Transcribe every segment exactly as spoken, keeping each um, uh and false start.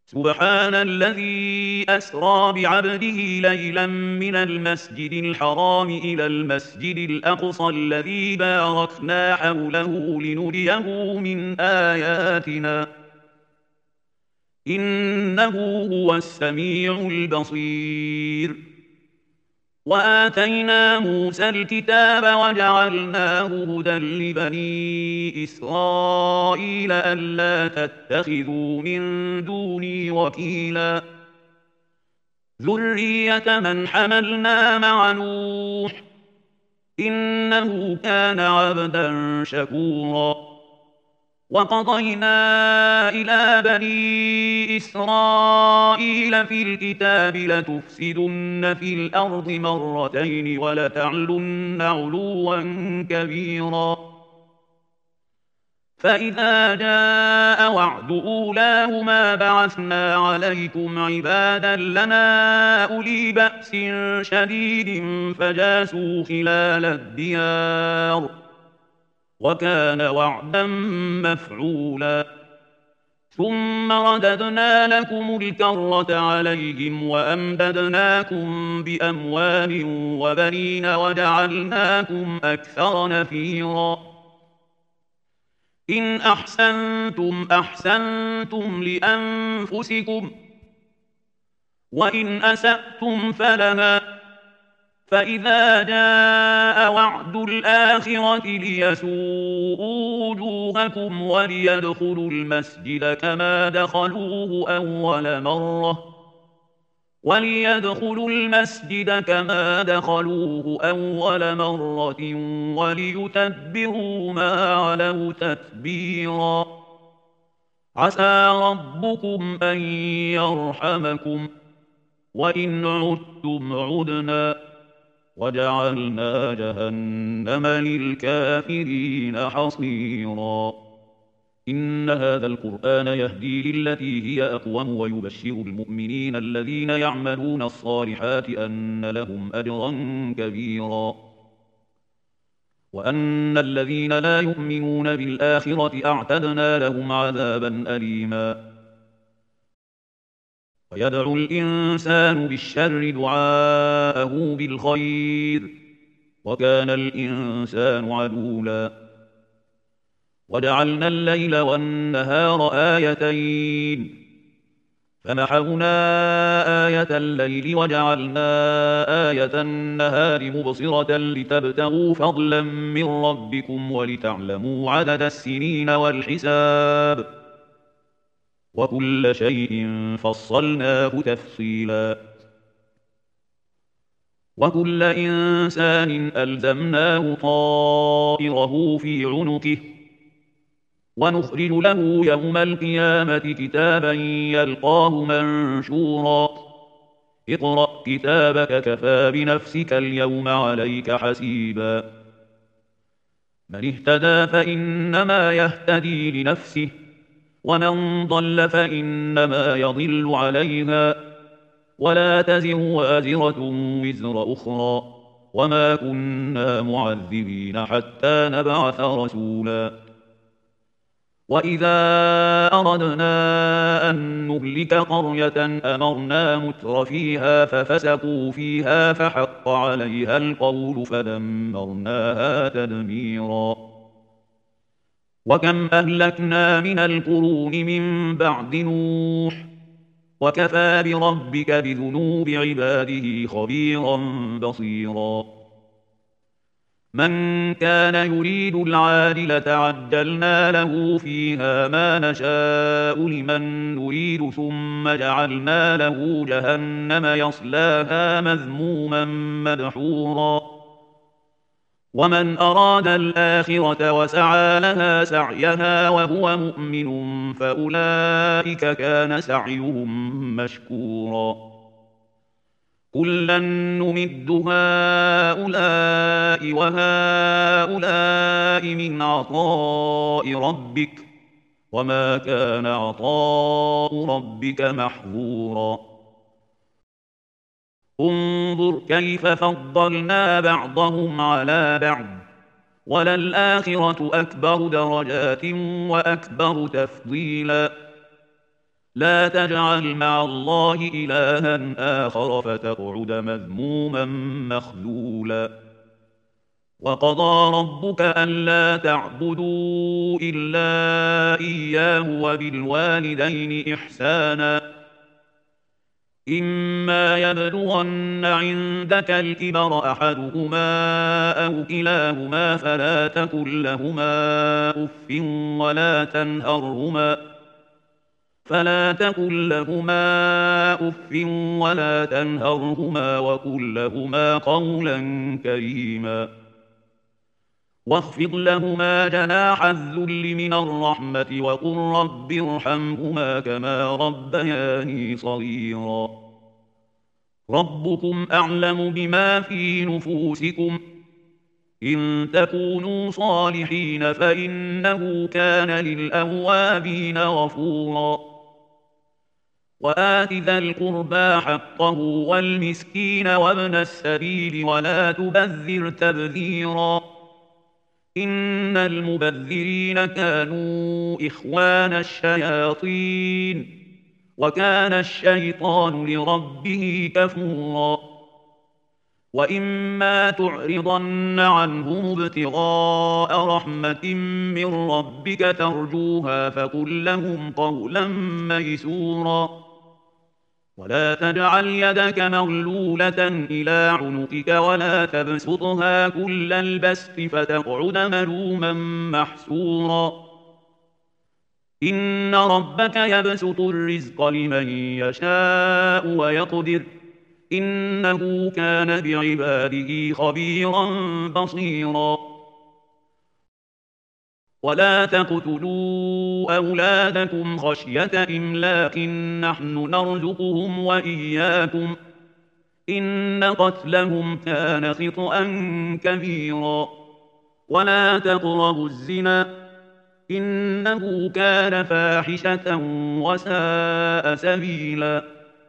سبحان الذي أسرى بعبده ليلا من المسجد الحرام إلى المسجد الأقصى الذي باركنا حوله لنريه من آياتنا إنه هو السميع البصير. وآتينا موسى الكتاب وجعلناه هدى لبني إسرائيل ألا تتخذوا من دوني وكيلا ذرية من حملنا مع نوح إنه كان عبدا شكورا. وقضينا إلى بني إسرائيل في الكتاب لتفسدن في الأرض مرتين ولتعلن علوا كبيرا فإذا جاء وعد أولاهما بعثنا عليكم عبادا لنا أولي بأس شديد فجاسوا خلال الديار وكان وعدا مفعولا. ثم رددنا لكم الكرة عليهم وأمددناكم بأموال وبنين وجعلناكم أكثر نفيرا. إن أحسنتم أحسنتم لأنفسكم وإن أسأتم فلها فإذا جاء وعد الآخرة ليسوءوا وجوهكم وليدخلوا المسجد كما دخلوه أول مرة وليدخلوا المسجد كما دخلوه أول مرة وليتبروا ما علوا تتبيرا. عسى ربكم أن يرحمكم وإن عدتم عدنا وجعلنا جهنم للكافرين حصيرا. إن هذا القرآن يهدي للتي هي أقوم ويبشر المؤمنين الذين يعملون الصالحات أن لهم أجرا كبيرا وأن الذين لا يؤمنون بالآخرة أعتدنا لهم عذابا أليما. ويدعو الإنسان بالشر دعاءه بالخير وكان الإنسان عجولا. وجعلنا الليل والنهار آيتين فمحونا آية الليل وجعلنا آية النهار مبصرة لتبتغوا فضلا من ربكم ولتعلموا عدد السنين والحساب وكل شيء فصلناه تفصيلا. وكل إنسان ألزمناه طائره في عنقه ونخرج له يوم القيامة كتابا يلقاه منشورا اقرأ كتابك كفى بنفسك اليوم عليك حسيبا. من اهتدى فإنما يهتدي لنفسه ومن ضل فإنما يضل عليها ولا تزر وازرة وزر أخرى وما كنا معذبين حتى نبعث رسولا. وإذا أردنا أن نهلك قرية أمرنا متر فيها ففسقوا فيها فحق عليها القول فدمرناها تدميرا. وكم أهلكنا من القرون من بعد نوح وكفى بربك بذنوب عباده خبيرا بصيرا. من كان يريد العاجلة عجلنا له فيها ما نشاء لمن نريد ثم جعلنا له جهنم يصلاها مذموما مدحورا. ومن أراد الآخرة وسعى لها سعيها وهو مؤمن فأولئك كان سعيهم مشكورا. كلا نمد هؤلاء وهؤلاء من عطاء ربك وما كان عطاء ربك محظورا. انظر كيف فضلنا بعضهم على بعض وللآخرة أكبر درجات وأكبر تفضيلا. لا تجعل مع الله إلها آخر فتقعد مذموما مخذولا وقضى ربك ألا تعبدوا إلا إياه وبالوالدين إحسانا إما يبلغن عندك الكبر أحدهما أو كلاهما فلا تقل لهما أف ولا تنهرهما فلا تقل لهما أف ولا تنهرهما وقل لهما قولا كريما واخفض لهما جناح الذل من الرحمة وقل رب ارحمهما كما ربياني صغيرا ربكم أعلم بما في نفوسكم إن تكونوا صالحين فإنه كان للأوابين غفورا وآت ذا القربى حقه والمسكين وابن السبيل ولا تبذر تبذيرا إن المبذرين كانوا إخوان الشياطين وكان الشيطان لربه كفورا وإما تعرضن عنهم ابتغاء رحمة من ربك ترجوها فقل لهم قولا ميسورا ولا تجعل يدك مغلولة إلى عنقك ولا تبسطها كل البسط فتقعد ملوما محسورا إن ربك يبسط الرزق لمن يشاء ويقدر إنه كان بعباده خبيرا بصيرا ولا تقتلوا أولادكم خشية إملاق نحن نرزقهم وإياكم إن قتلهم كان خطأ كبيرا ولا تقربوا الزنا إنه كان فاحشة وساء سبيلا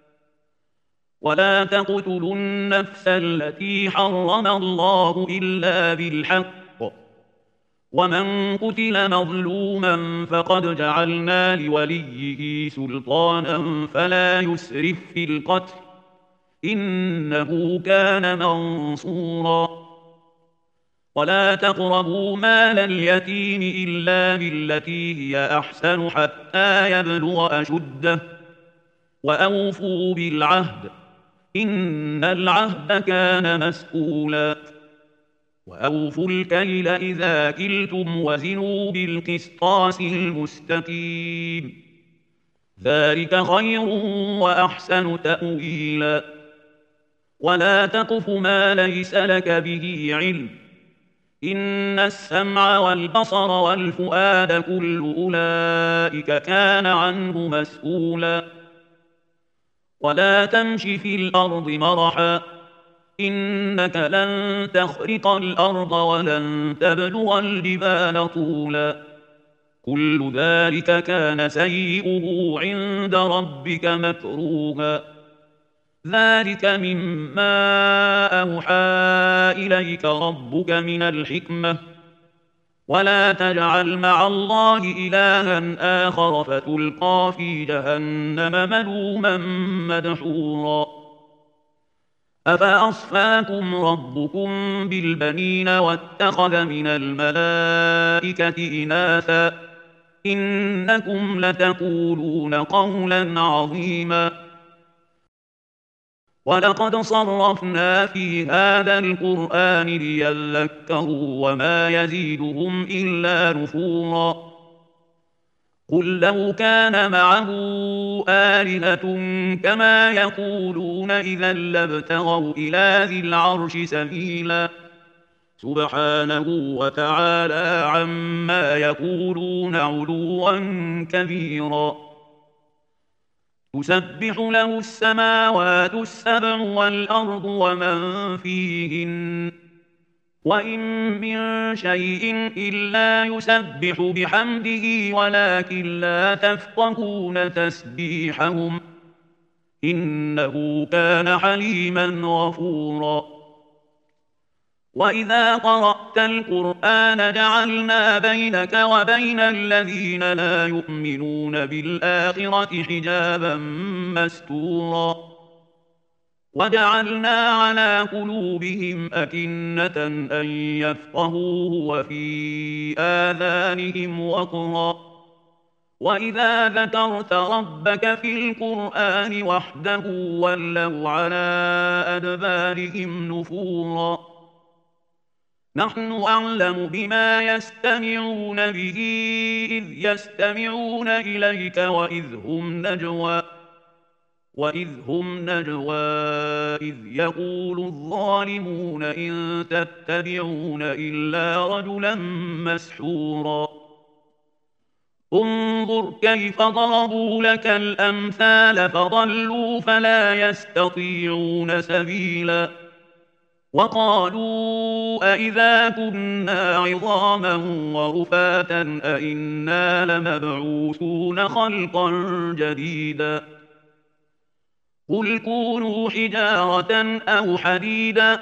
ولا تقتلوا النفس التي حرم الله إلا بالحق ومن قتل مظلوما فقد جعلنا لوليه سلطانا فلا يسرف في القتل إنه كان منصورا ولا تقربوا مال اليتيم إلا بالتي هي أحسن حتى يبلغ أشده وأوفوا بالعهد إن العهد كان مسؤولا وأوفوا الكيل إذا كلتم وزنوا بالقسطاس المستقيم ذلك خير وأحسن تأويلا ولا تقف ما ليس لك به علم إن السمع والبصر والفؤاد كل أولئك كان عنه مسؤولا ولا تمش في الأرض مرحا إنك لن تخرق الأرض ولن تبلغ الجبال طولا كل ذلك كان سيئه عند ربك مكروها ذلك مما أوحى إليك ربك من الحكمة ولا تجعل مع الله إلها آخر فتلقى في جهنم ملوما مدحورا أفأصفاكم ربكم بالبنين واتخذ من الملائكة إناثا إنكم لتقولون قولا عظيما ولقد صرفنا في هذا القرآن ليذكروا وما يزيدهم إلا نفورا قل لو كان معه آلهة كما يقولون إذا لابتغوا إلى ذي العرش سبيلا سبحانه وتعالى عما يقولون علوا كبيرا تسبح له السماوات السبع والأرض ومن فيهن وإن من شيء إلا يسبح بحمده ولكن لا تفقهون تسبيحهم إنه كان حليما غفورا وإذا قرأت القرآن جعلنا بينك وبين الذين لا يؤمنون بالآخرة حجابا مستورا وجعلنا على قلوبهم أكنة أن يفقهوه وفي آذانهم وقرا وإذا ذكرت ربك في القرآن وحده ولوا على أدبارهم نفورا نحن أعلم بما يستمعون به إذ يستمعون إليك وإذ هم نجوى وإذ هم نجوى إذ يقول الظالمون إن تتبعون إلا رجلا مسحورا انظر كيف ضربوا لك الأمثال فضلوا فلا يستطيعون سبيلا وقالوا أئذا كنا عظاما ورفاتا أئنا لمبعوثون خلقا جديدا قل كونوا حجارة أو حديدا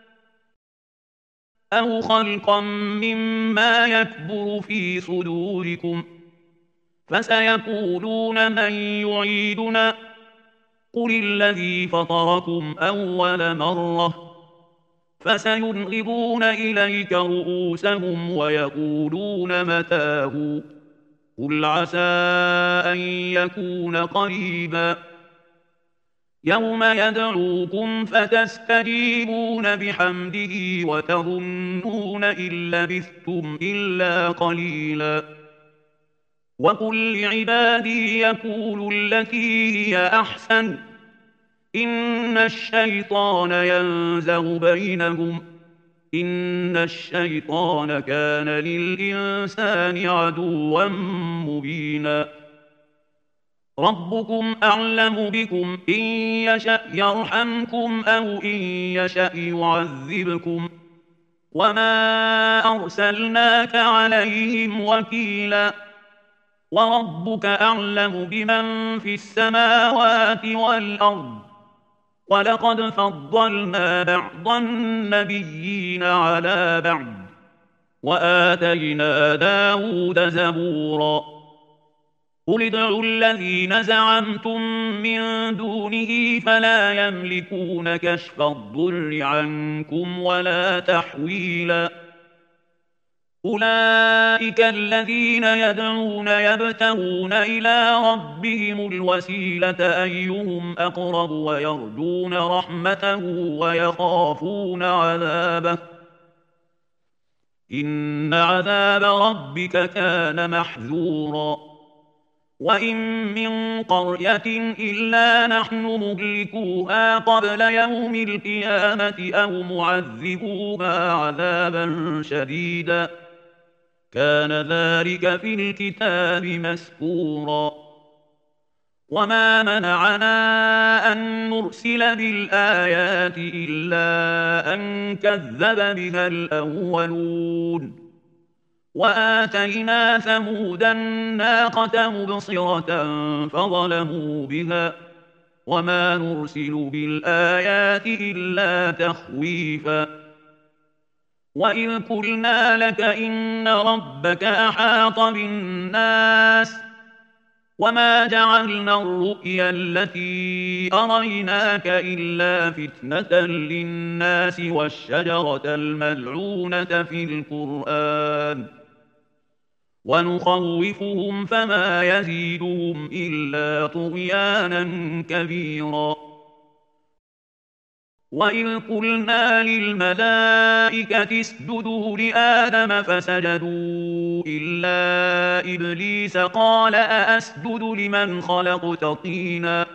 أو خلقا مما يكبر في صدوركم فسيقولون من يعيدنا قل الذي فطركم أول مرة فسينغضون إليك رؤوسهم ويقولون متاه قل عسى أن يكون قريبا يوم يدعوكم فتستجيبون بحمده وتظنون إن لبثتم إلا قليلا وقل لعبادي يقولوا التي هي أحسن إن الشيطان ينزغ بينهم إن الشيطان كان للإنسان عدوا مبينا ربكم أعلم بكم إن يشأ يرحمكم أو إن يشأ يعذبكم وما أرسلناك عليهم وكيلا وربك أعلم بمن في السماوات والأرض ولقد فضلنا بعض النبيين على بعض وآتينا داود زبورا قل ادعوا الذين زعمتم من دونه فلا يملكون كشف الضر عنكم ولا تحويلا أولئك الذين يدعون يبتغون إلى ربهم الوسيلة أيهم أقرب ويرجون رحمته ويخافون عذابه إن عذاب ربك كان محذورا وإن من قرية إلا نحن مهلكوها قبل يوم القيامة أو معذبوها عذابا شديدا كان ذلك في الكتاب مسكورا وما منعنا أن نرسل بالآيات إلا أن كذب بها الأولون وآتينا ثمود الناقة مبصرة فظلموا بها وما نرسل بالآيات إلا تخويفا وإذ قلنا لك إن ربك أحاط بالناس وما جعلنا الرؤيا التي أريناك إلا فتنة للناس والشجرة الملعونة في القرآن ونخوفهم فما يزيدهم إلا طغيانا كبيرا وإذ قلنا للملائكة اسجدوا لآدم فسجدوا إلا إبليس قال أأسجد لمن خلقت طينا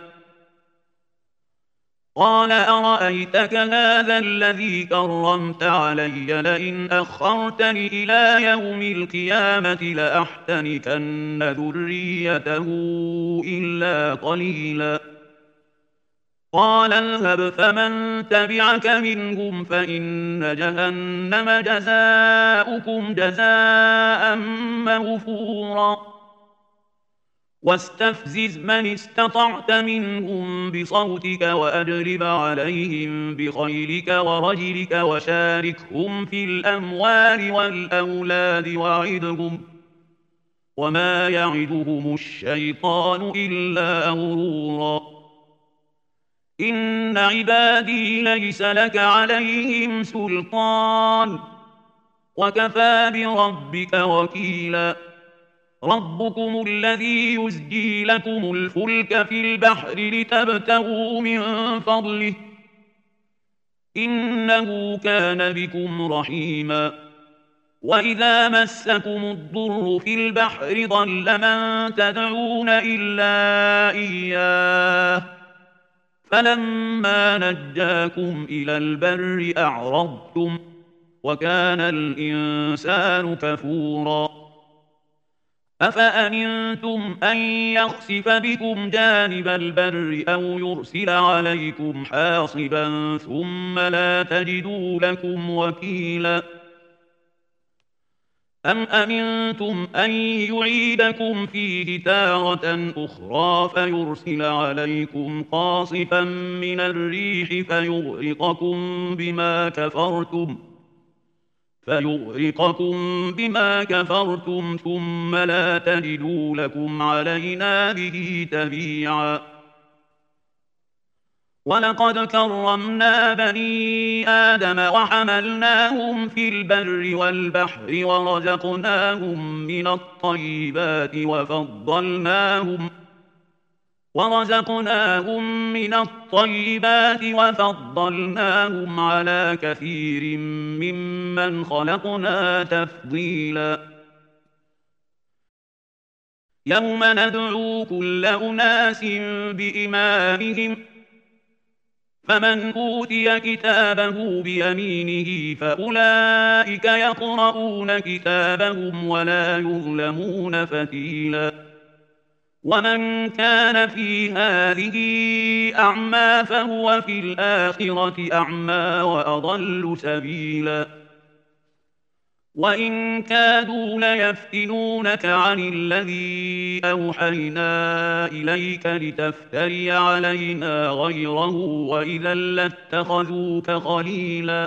قال أرأيتك هذا الذي كرمت علي لئن أخرتني إلى يوم القيامة لأحتنكن ذريته إلا قليلا قال اذهب فمن تبعك منهم فإن جهنم جزاؤكم جزاء موفورا واستفزز من استطعت منهم بصوتك وأجلب عليهم بخيلك ورجلك وشاركهم في الأموال والأولاد وعدهم وما يعدهم الشيطان إلا غرورا إن عبادي ليس لك عليهم سلطان وكفى بربك وكيلا ربكم الذي يزجي لكم الفلك في البحر لتبتغوا من فضله إنه كان بكم رحيما وإذا مسكم الضر في البحر ضل من تدعون إلا إياه فلما نجاكم إلى البر أعرضتم وكان الإنسان كفورا أفأمنتم أن يخسف بكم جانب البر أو يرسل عليكم حاصبا ثم لا تجدوا لكم وكيلا أم أمنتم أن يعيدكم فيه تارة أخرى فيرسل عليكم قاصفا من الريح فيغرقكم بما كفرتم فيغرقكم بما كفرتم ثم لا تجدوا لكم علينا به تبيعا ولقد كرمنا بني آدم وحملناهم في البر والبحر ورزقناهم من الطيبات وفضلناهم ورزقناهم من الطيبات وفضلناهم على كثير ممن خلقنا تفضيلا يوم ندعو كل أناس بإمامهم فمن أوتي كتابه بيمينه فأولئك يقرؤون كتابهم ولا يظلمون فتيلا ومن كان في هذه أعمى فهو في الآخرة أعمى وأضل سبيلا وإن كادوا ليفتنونك عن الذي أوحينا إليك لتفتري علينا غيره وإذا لاتخذوك خليلا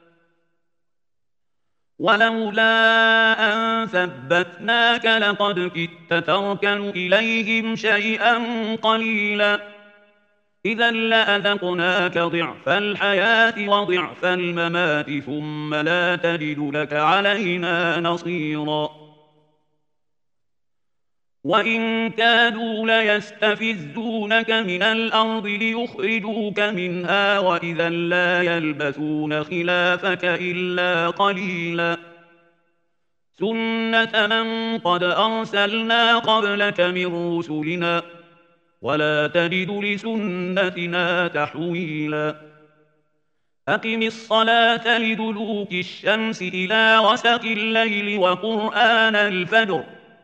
ولولا أن ثبتناك لقد كدت تركن إليهم شيئا قليلا إذا لأذقناك ضعف الحياة وضعف الممات ثم لا تجد لك علينا نصيرا وإن كادوا ليستفزونك من الأرض ليخرجوك منها وإذا لا يلبثون خلافك إلا قليلا سنة من قد أرسلنا قبلك من رسلنا ولا تجد لسنتنا تحويلا أقم الصلاة لدلوك الشمس إلى غسق الليل وقرآن الفجر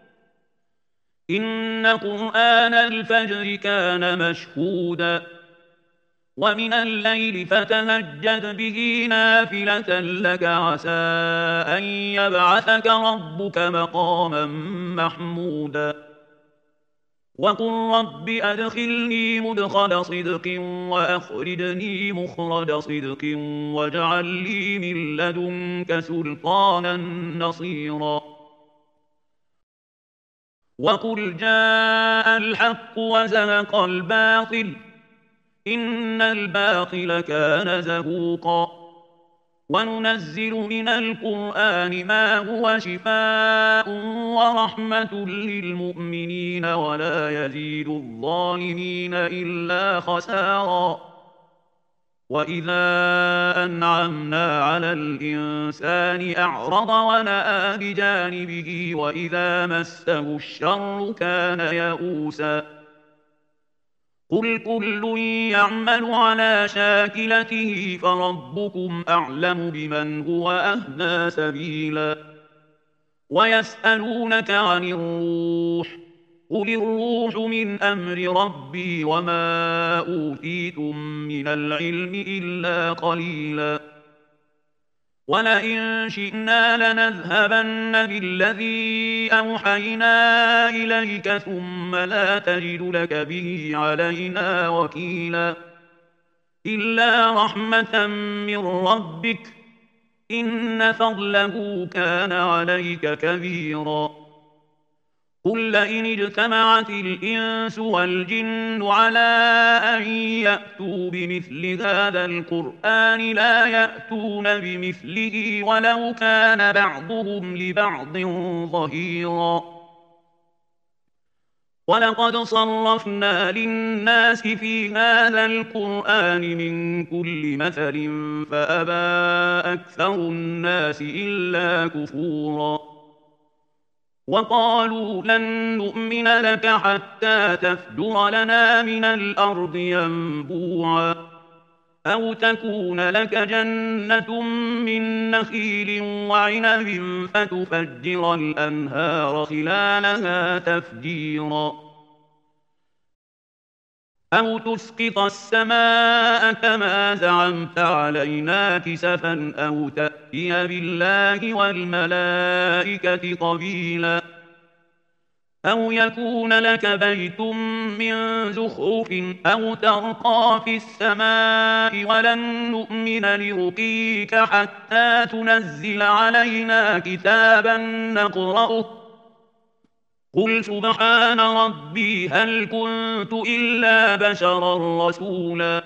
إن قرآن الفجر كان مشهودا ومن الليل فتهجد به نافلة لك عسى أن يبعثك ربك مقاما محمودا وقل رب أدخلني مدخل صدق وأخرجني مخرج صدق واجعل لي من لدنك سلطانا نصيرا وقل جاء الحق وزهق الباطل إن الباطل كان زهوقا وننزل من القرآن ما هو شفاء ورحمة للمؤمنين ولا يزيد الظالمين إلا خسارا وإذا أنعمنا على الإنسان أعرض ونأى بجانبه وإذا مسه الشر كان يئوسا قل كل يعمل على شاكلته فربكم أعلم بمن هو أهدى سبيلا ويسألونك عن الروح قل الروح من أمر ربي وما أوتيتم من العلم إلا قليلا ولئن شئنا لنذهبن بالذي أوحينا إليك ثم لا تجد لك به علينا وكيلا إلا رحمة من ربك إن فضله كان عليك كبيرا قل لئن اجتمعت الإنس والجن على أن يأتوا بمثل هذا القرآن لا يأتون بمثله ولو كان بعضهم لبعض ظهيرا ولقد صرفنا للناس في هذا القرآن من كل مثل فأبى أكثر الناس إلا كفورا وقالوا لن نؤمن لك حتى تفجر لنا من الأرض ينبوعا أو تكون لك جنة من نخيل وعنب فتفجر الأنهار خلالها تفجيرا أو تسقط السماء كما زعمت علينا كسفا أو تأتي بالله والملائكة قبيلا أو يكون لك بيت من زخرف أو ترقى في السماء ولن نؤمن لرقيك حتى تنزل علينا كتابا نقرأه قل سبحان ربي هل كنت إلا بشرا رسولا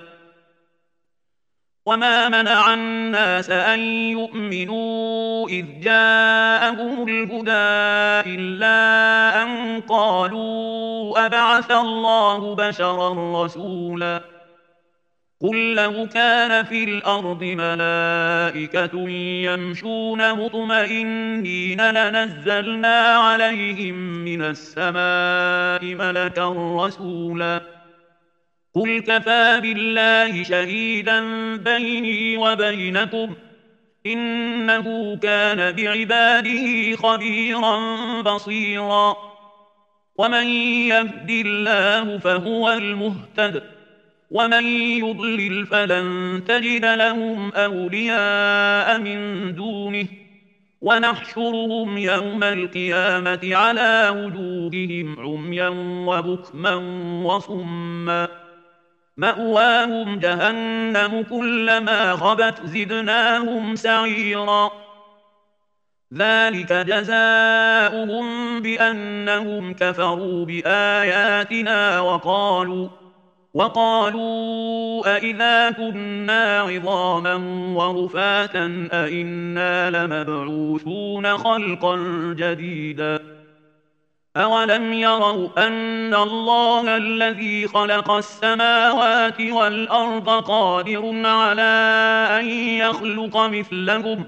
وما منع الناس أن يؤمنوا إذ جاءهم الهدى إلا أن قالوا أبعث الله بشرا رسولا قل لو كان في الأرض ملائكة يمشون مطمئنين لنزلنا عليهم من السماء ملكا رسولا قل كفى بالله شهيدا بيني وبينكم إنه كان بعباده خبيرا بصيرا ومن يهد الله فهو المهتد ومن يضلل فلن تجد لهم أولياء من دونه ونحشرهم يوم القيامة على وجوههم عميا وبكما وصما مأواهم جهنم كلما خبت زدناهم سعيرا ذلك جزاؤهم بأنهم كفروا بآياتنا وقالوا وقالوا أئذا كنا عظاما ورفاتا أئنا لمبعوثون خلقا جديدا أولم يروا أن الله الذي خلق السماوات والأرض قادر على أن يخلق مثلهم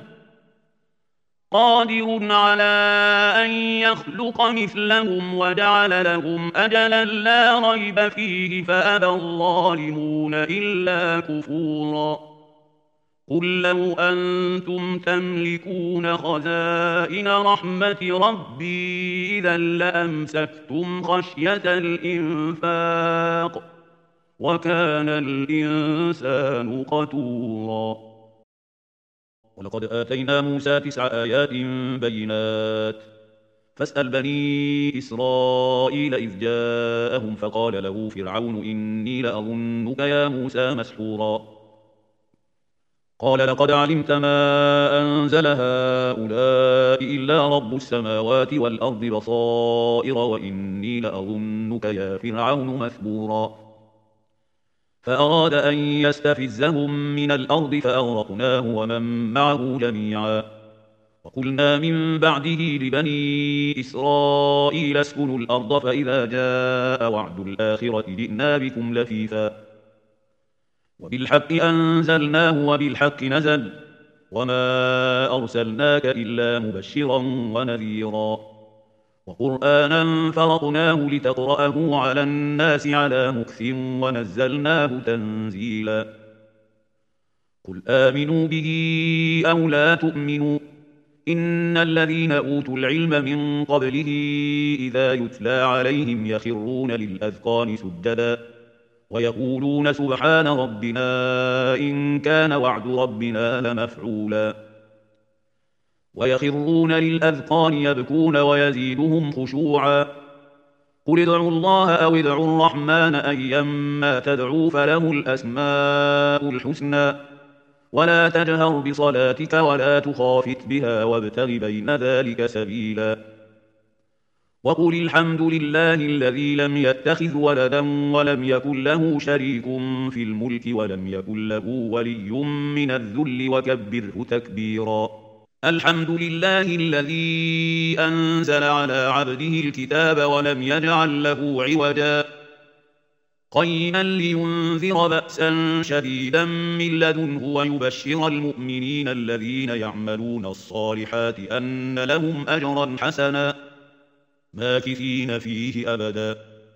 قادر على أن يخلق مثلهم وجعل لهم أجلا لا ريب فيه فأبى الظالمون إلا كفورا قل لو أنتم تملكون خزائن رحمة ربي إذا لأمسكتم خشية الإنفاق وكان الإنسان قتورا ولقد آتينا موسى تسع آيات بينات فاسأل بني إسرائيل إذ جاءهم فقال له فرعون إني لأظنك يا موسى مسحورا قال لقد علمت ما أنزل هؤلاء إلا رب السماوات والأرض بصائر وإني لأظنك يا فرعون مثبورا فأراد أن يستفزهم من الأرض فأغرقناه ومن معه جميعا وقلنا من بعده لبني إسرائيل اسكنوا الأرض فإذا جاء وعد الآخرة جئنا بكم لفيفا وبالحق أنزلناه وبالحق نزل وما أرسلناك إلا مبشرا ونذيرا وقرآنا فرقناه لتقرأه على الناس على مكث ونزلناه تنزيلا قل آمنوا به أو لا تؤمنوا إن الذين أوتوا العلم من قبله إذا يتلى عليهم يخرون للأذقان سجدا ويقولون سبحان ربنا إن كان وعد ربنا لمفعولا ويخرون للأذقان يبكون ويزيدهم خشوعا قل ادعوا الله أو ادعوا الرحمن أيما تدعوا فله الأسماء الحسنى ولا تجهر بصلاتك ولا تخافت بها وابتغ بين ذلك سبيلا وقل الحمد لله الذي لم يتخذ ولدا ولم يكن له شريك في الملك ولم يكن له ولي من الذل وكبره تكبيرا الحمد لله الذي أنزل على عبده الكتاب ولم يجعل له عوجا قيما لينذر بأسا شديدا من لدنه ويبشر المؤمنين الذين يعملون الصالحات أن لهم أجرا حسنا ماكثين فيه أبدا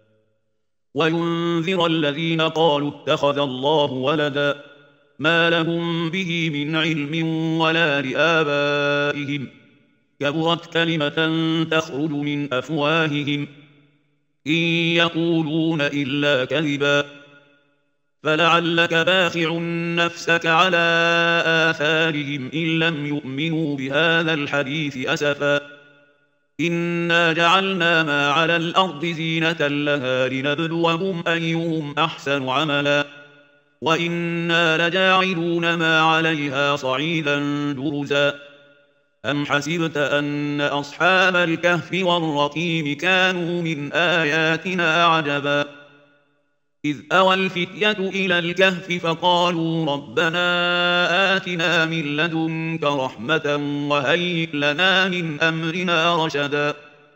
وينذر الذين قالوا اتخذ الله ولدا ما لهم به من علم ولا لآبائهم كبرت كلمة تخرج من أفواههم إن يقولون إلا كذبا فلعلك باخع نفسك على آثارهم إن لم يؤمنوا بهذا الحديث أسفا إنا جعلنا ما على الأرض زينة لها لنبلوهم أيهم أحسن عملا وإنا لجاعلون ما عليها صعيدا جرزا أم حسبت أن أصحاب الكهف والرقيم كانوا من آياتنا عجبا إذ أوى الفتية إلى الكهف فقالوا ربنا آتنا من لدنك رحمة وهيئ لنا من أمرنا رشدا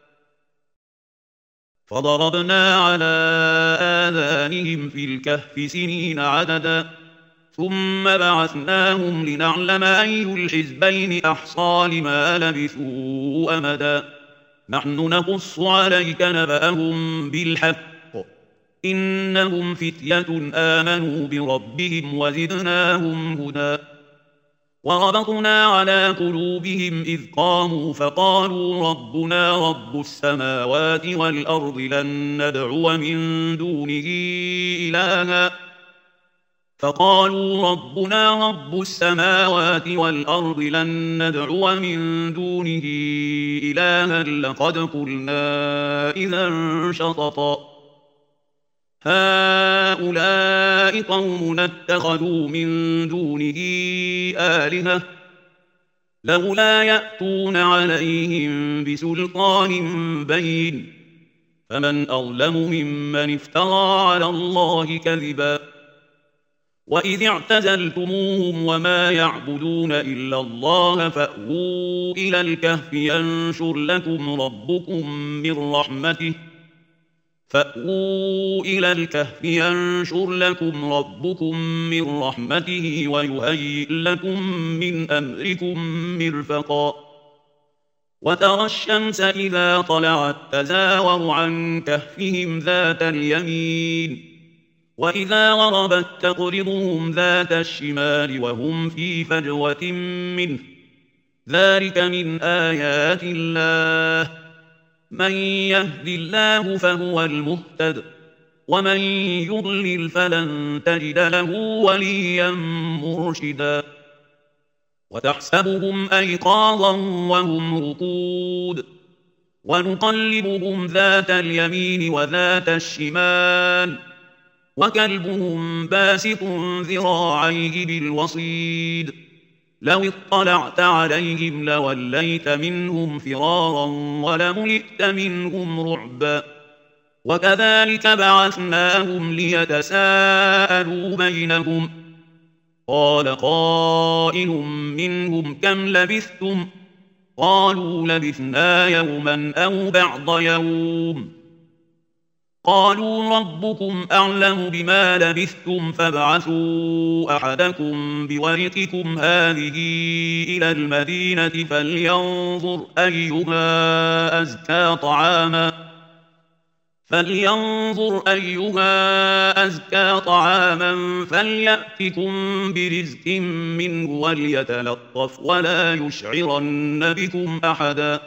فضربنا على آذانهم في الكهف سنين عددا ثم بعثناهم لنعلم أي الحزبين أحصى لما لبثوا أمدا نحن نقص عليك نبأهم بالحق إنهم فتية آمنوا بربهم وزدناهم هدى وربطنا على قلوبهم إذ قاموا فقالوا ربنا رب السماوات والأرض لن ندعو من دونه إلها فقالوا ربنا رب السماوات والأرض لن ندعو من دونه إلها لقد قلنا إذا شططا هؤلاء قوم اتخذوا من دونه آلهة لولا يأتون عليهم بسلطان بين فمن أظلم ممن افترى على الله كذبا وإذ اعتزلتموهم وما يعبدون إلا الله فأووا إلى الكهف ينشر لكم ربكم من رحمته فأووا إلى الكهف ينشر لكم ربكم من رحمته ويهيئ لكم من أمركم مرفقا وترى الشمس إذا طلعت تزاور عن كهفهم ذات اليمين وإذا غربت تقرضهم ذات الشمال وهم في فجوة منه ذلك من آيات الله من يهد الله فهو المهتد ومن يضلل فلن تجد له وليا مرشدا وتحسبهم أيقاظا وهم رقود ونقلبهم ذات اليمين وذات الشمال وكلبهم باسط ذراعيه بالوصيد لو اطلعت عليهم لوليت منهم فرارا ولملئت منهم رعبا وكذلك بعثناهم ليتساءلوا بينهم قال قائل منهم كم لبثتم قالوا لبثنا يوما أو بعض يوم قالوا ربكم أعلم بما لبثتم فابعثوا أحدكم بورقكم هذه إلى المدينة فلينظر أيها أزكى طعاما فلينظر أيها أزكى طعاما فليأتكم برزق منه وليتلطف ولا يشعرن بكم أحدا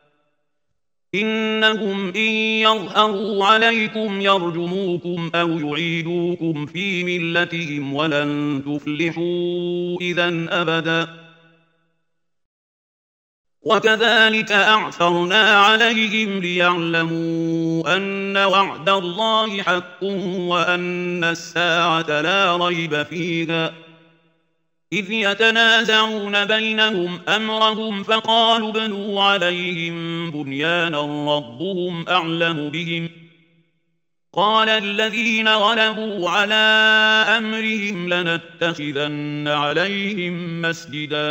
إنهم إن يظهروا عليكم يرجموكم أو يعيدوكم في ملتهم ولن تفلحوا إذا أبدا وكذلك أعثرنا عليهم ليعلموا أن وعد الله حق وأن الساعة لا ريب فيها إذ يتنازعون بينهم أمرهم فقالوا ابنوا عليهم بنيانا ربهم أعلم بهم قال الذين غلبوا على أمرهم لنتخذن عليهم مسجدا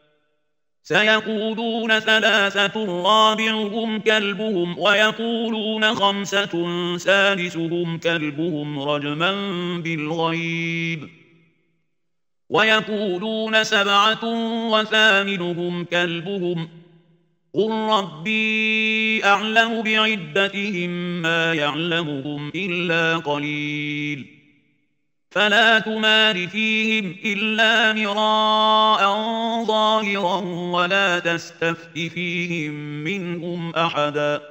سيقولون ثلاثة رابعهم كلبهم ويقولون خمسة سادسهم كلبهم رجما بالغيب ويقولون سبعة وثامنهم كلبهم قل ربي أعلم بعدتهم ما يعلمهم إلا قليل فلا تمار فيهم إلا مراء ظاهرا ولا تستفت فيهم منهم أحدا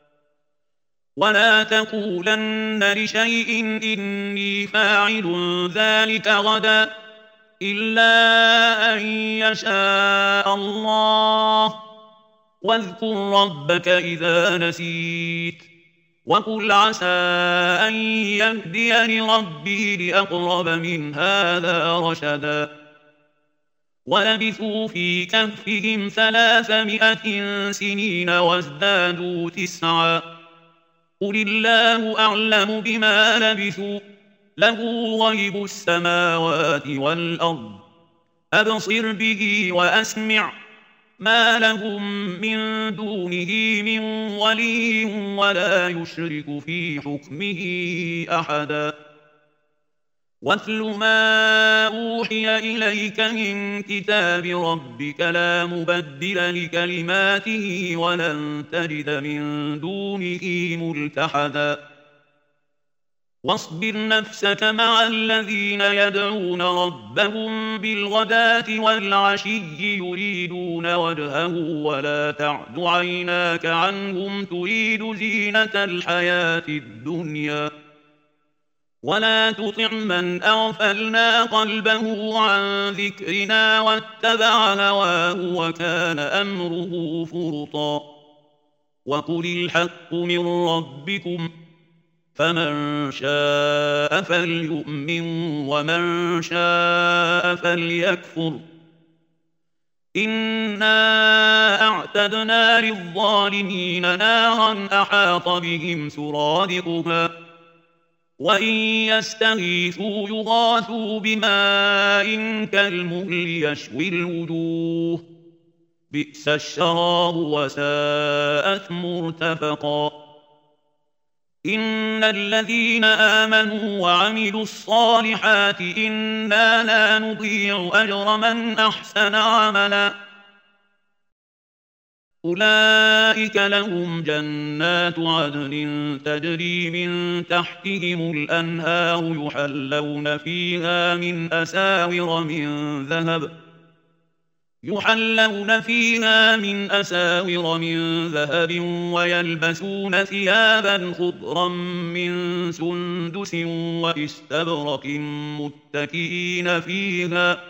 ولا تقولن لشيء إني فاعل ذلك غدا إلا أن يشاء الله واذكر ربك إذا نسيت وقل عسى أن يهديني ربي لأقرب من هذا رشدا ولبثوا في كهفهم ثلاثمائة سنين وازدادوا تسعا قل الله أعلم بما لبثوا له غيب السماوات والأرض أبصر به وأسمع ما لهم من دونه من ولي ولا يشرك في حكمه أحدا واتل ما أوحي إليك من كتاب ربك لا مبدل لكلماته ولن تجد من دونه ملتحدا واصبر نفسك مع الذين يدعون ربهم بالغداة والعشي يريدون وجهه ولا تعد عيناك عنهم تريد زينة الحياة الدنيا ولا تطع من أغفلنا قلبه عن ذكرنا واتبع هواه وكان أمره فرطا وقل الحق من ربكم فمن شاء فليؤمن ومن شاء فليكفر إنا أعتدنا للظالمين نارا أحاط بهم سرادقها وإن يستغيثوا يغاثوا بماء كالمهل يشوي الوجوه بئس الشراب وساءت مرتفقا إن الذين آمنوا وعملوا الصالحات إنا لا نضيع أجر من أحسن عملا أولئك لهم جنات عدن تجري من تحتهم الأنهار يحلون فيها من أساور من ذهب يحلون فيها من أساور من ذهب ويلبسون ثيابا خضرا من سندس واستبرق متكئين فيها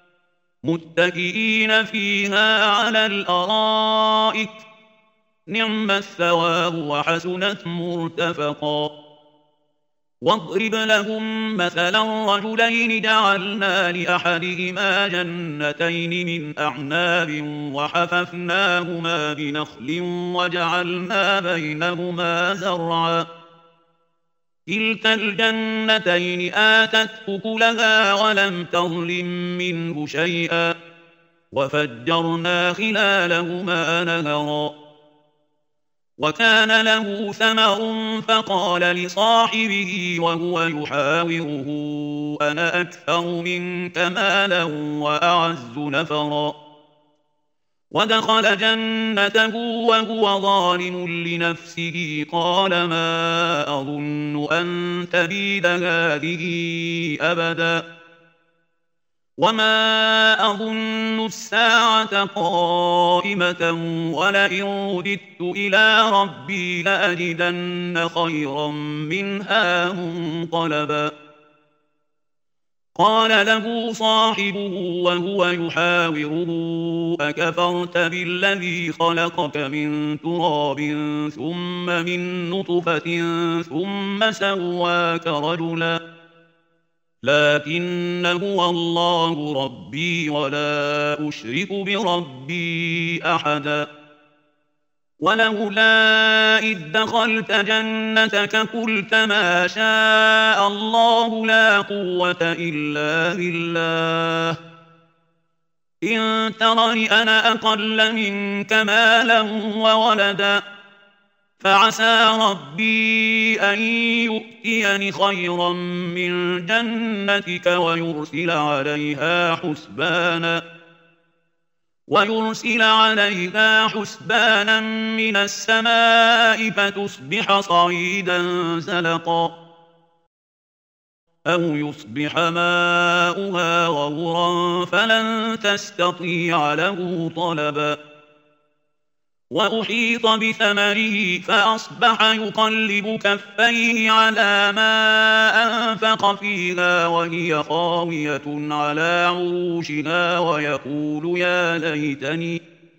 متكئين فيها على الأرائك نعم الثواب وحسنت مرتفقا واضرب لهم مثلا رجلين جعلنا لأحدهما جنتين من أعناب وحففناهما بنخل وجعلنا بينهما زرعا كلتا الجنتين آتت أكلها ولم تظلم منه شيئا وفجرنا خلالهما نهرا وكان له ثمر فقال لصاحبه وهو يحاوره أنا أكثر منك مالا وأعز نفرا ودخل جنته وهو ظالم لنفسه قال ما أظن أن تبيد هذه أبدا وما أظن الساعة قائمة ولئن رددت إلى ربي لأجدن خيرا منها منقلبا قال له صاحبه وهو يحاوره أكفرت بالذي خلقك من تراب ثم من نطفة ثم سواك رجلا لكن هو الله ربي ولا أشرك بربي أحدا ولولا إذ دخلت جنتك قلت ما شاء الله لا قوة إلا بالله إن ترني أنا أقل منك مالا وولدا فعسى ربي أن يؤتيني خيرا من جنتك ويرسل عليها حسبانا ويرسل عليها حسبانا من السماء فتصبح صعيدا زلقا أو يصبح ماؤها غورا فلن تستطيع له طلبا وأحيط بثمره فأصبح يقلب كفيه على ما أنفق فيها وهي خاوية على عروشها ويقول يا ليتني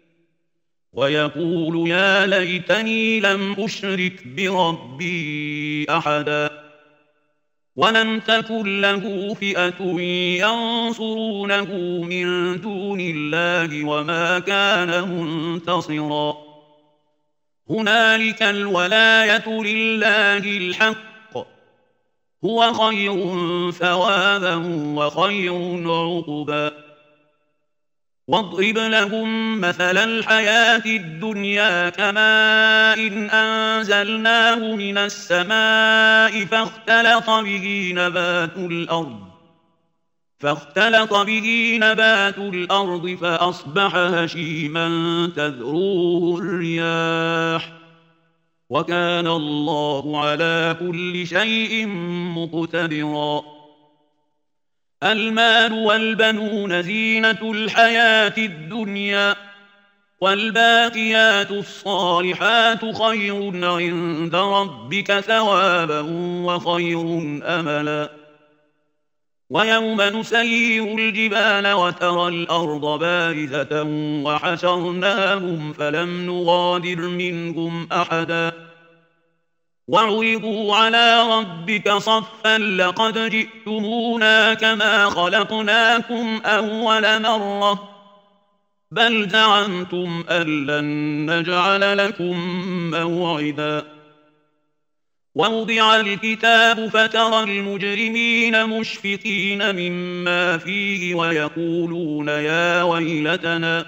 ويقول يا ليتني لم أشرك بربي أحدا ولم تكن له فئة ينصرونه من دون الله وما كان منتصرا هنالك الولاية لله الحق هو خير ثوابا وخير عقبا واضرب لهم مثل الحياة الدنيا كماء إن أنزلناه من السماء فاختلط به نبات الأرض فاختلط به نبات الأرض فأصبح هشيما تذروه الرياح وكان الله على كل شيء مقتدرا المال والبنون زينة الحياة الدنيا والباقيات الصالحات خير عند ربك ثوابا وخير أملا ويوم نسير الجبال وترى الأرض بارزة وحشرناهم فلم نغادر منهم أحدا وعرضوا على ربك صفا لقد جئتمونا كما خلقناكم أول مرة بل زعمتم أن لن نجعل لكم موعدا ووضع الكتاب فترى المجرمين مشفقين مما فيه ويقولون يا ويلتنا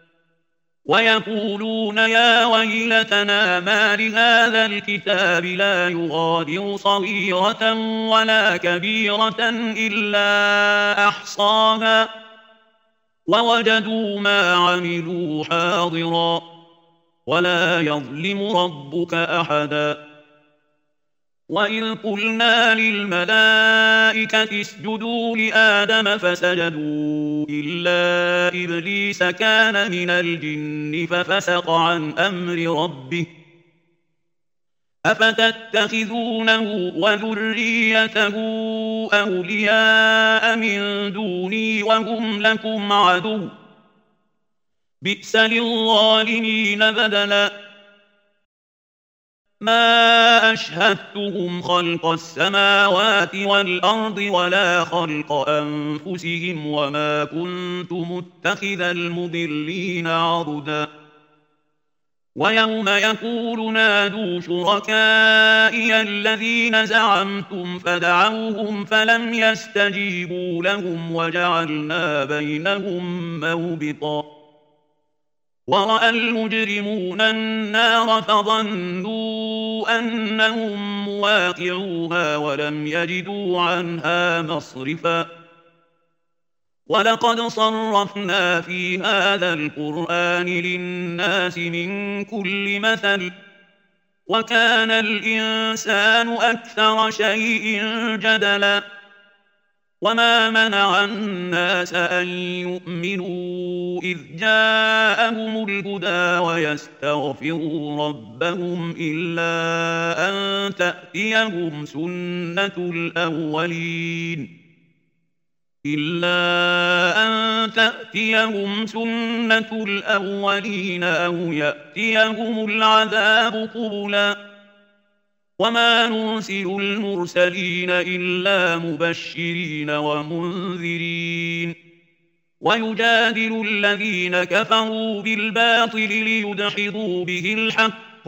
ويقولون يا ويلتنا ما لهذا الكتاب لا يغادر صغيرة ولا كبيرة إلا أحصاها ووجدوا ما عملوا حاضرا ولا يظلم ربك أحدا وإذ قلنا للملائكة اسجدوا لآدم فسجدوا إلا إبليس كان من الجن ففسق عن أمر ربه أفتتخذونه وذريته أولياء من دوني وهم لكم عدو بئس للظالمين بدلا ما أشهدتهم خلق السماوات والأرض ولا خلق أنفسهم وما كنت متخذ المضلين عضدا ويوم يقول نادوا شركائي الذين زعمتم فدعوهم فلم يستجيبوا لهم وجعلنا بينهم موبقا ورأى المجرمون النار فظنوا أنهم مواقعوها ولم يجدوا عنها مصرفا ولقد صرفنا في هذا القرآن للناس من كل مثل وكان الإنسان أكثر شيء جدلا وما منع الناس أن يؤمنوا إذ جاءهم الهدى ويستغفروا ربهم إلا أن تأتيهم سنة الأولين إلا أن تأتيهم سنة الأولين أو يأتيهم العذاب قبلا وما نرسل المرسلين إلا مبشرين ومنذرين ويجادل الذين كفروا بالباطل ليدحضوا به الحق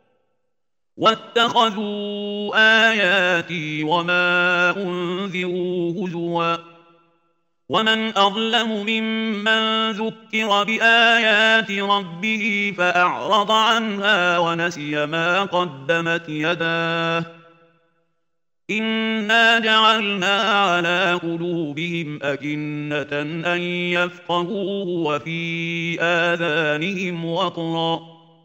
واتخذوا آياتي وما أنذروا هزوا ومن أظلم ممن ذكر بآيات ربه فأعرض عنها ونسي ما قدمت يداه إنا جعلنا على قلوبهم أكنة أن يفقهوه وفي آذانهم وقرا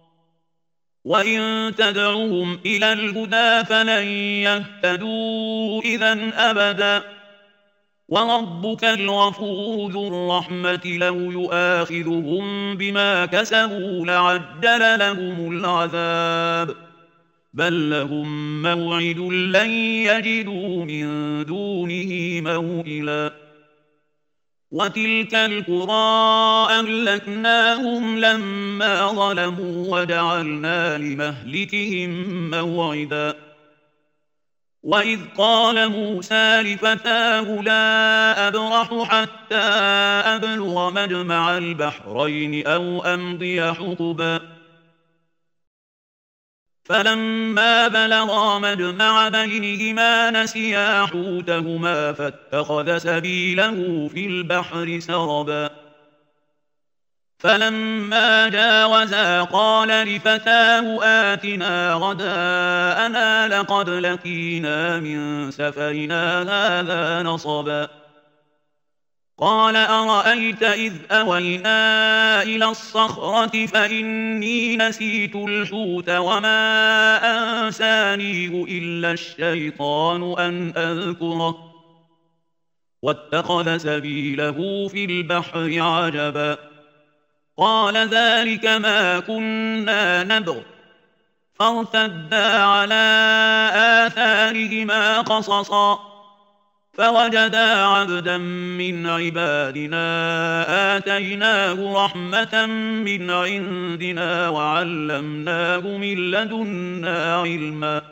وإن تدعوهم إلى الهدى فلن يهتدوا إذا أبدا وربك الغفور ذو الرحمة لو يؤاخذهم بما كسبوا لعجل لهم العذاب بل لهم موعد لن يجدوا من دونه موئلا وتلك القرى أهلكناهم لما ظلموا وجعلنا لمهلكهم موعدا وإذ قال موسى لفتاه لا أبرح حتى أبلغ مجمع البحرين أو أمضي حقبا فلما بلغا مجمع بينهما نسيا حوتهما فاتخذ سبيله في البحر سربا فلما جاوزا قال لفتاه آتنا غداءنا لقد لقينا من سفرنا هذا نصبا قال أرأيت إذ أوينا إلى الصخرة فإني نسيت الحوت وما أنسانيه إلا الشيطان أن أذكره واتخذ سبيله في البحر عجبا قال ذلك ما كنا نبغ فارتدا على آثارهما قصصا فوجدا عبدا من عبادنا آتيناه رحمة من عندنا وعلمناه من لدنا علما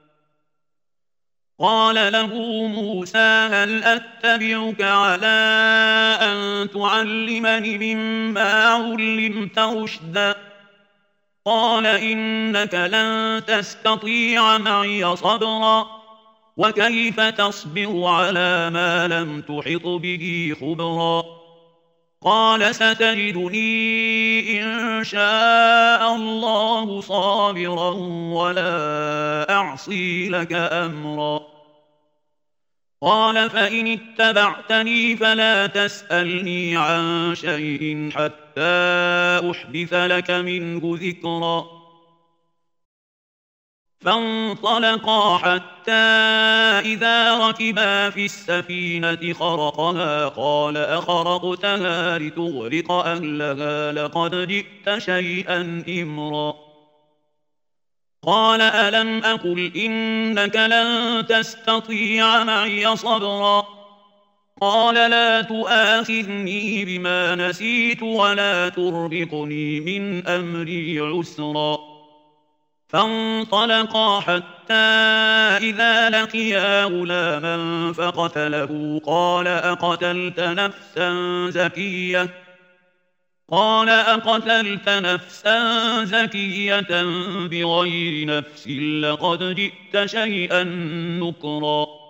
قال له موسى هل أتبعك على أن تعلمني مما علمت رشدا قال إنك لن تستطيع معي صبرا وكيف تصبر على ما لم تحط به خبرا قال ستجدني إن شاء الله صابرا ولا أعصي لك أمرا قال فإن اتبعتني فلا تسألني عن شيء حتى أحدث لك منه ذكرا فانطلقا حتى إذا ركبا في السفينة خرقها قال أخرقتها لتغرق أهلها لقد جئت شيئا إمرا قال ألم أقل إنك لن تستطيع معي صبرا قال لا تؤاخذني بما نسيت ولا ترهقني من أمري عسرا فانطلقا حتى إذا لقيا غلاما فقتله قال أقتلت نفسا زكية قال أقتلت نفسا زكية بغير نفس لقد جئت شيئا نكرا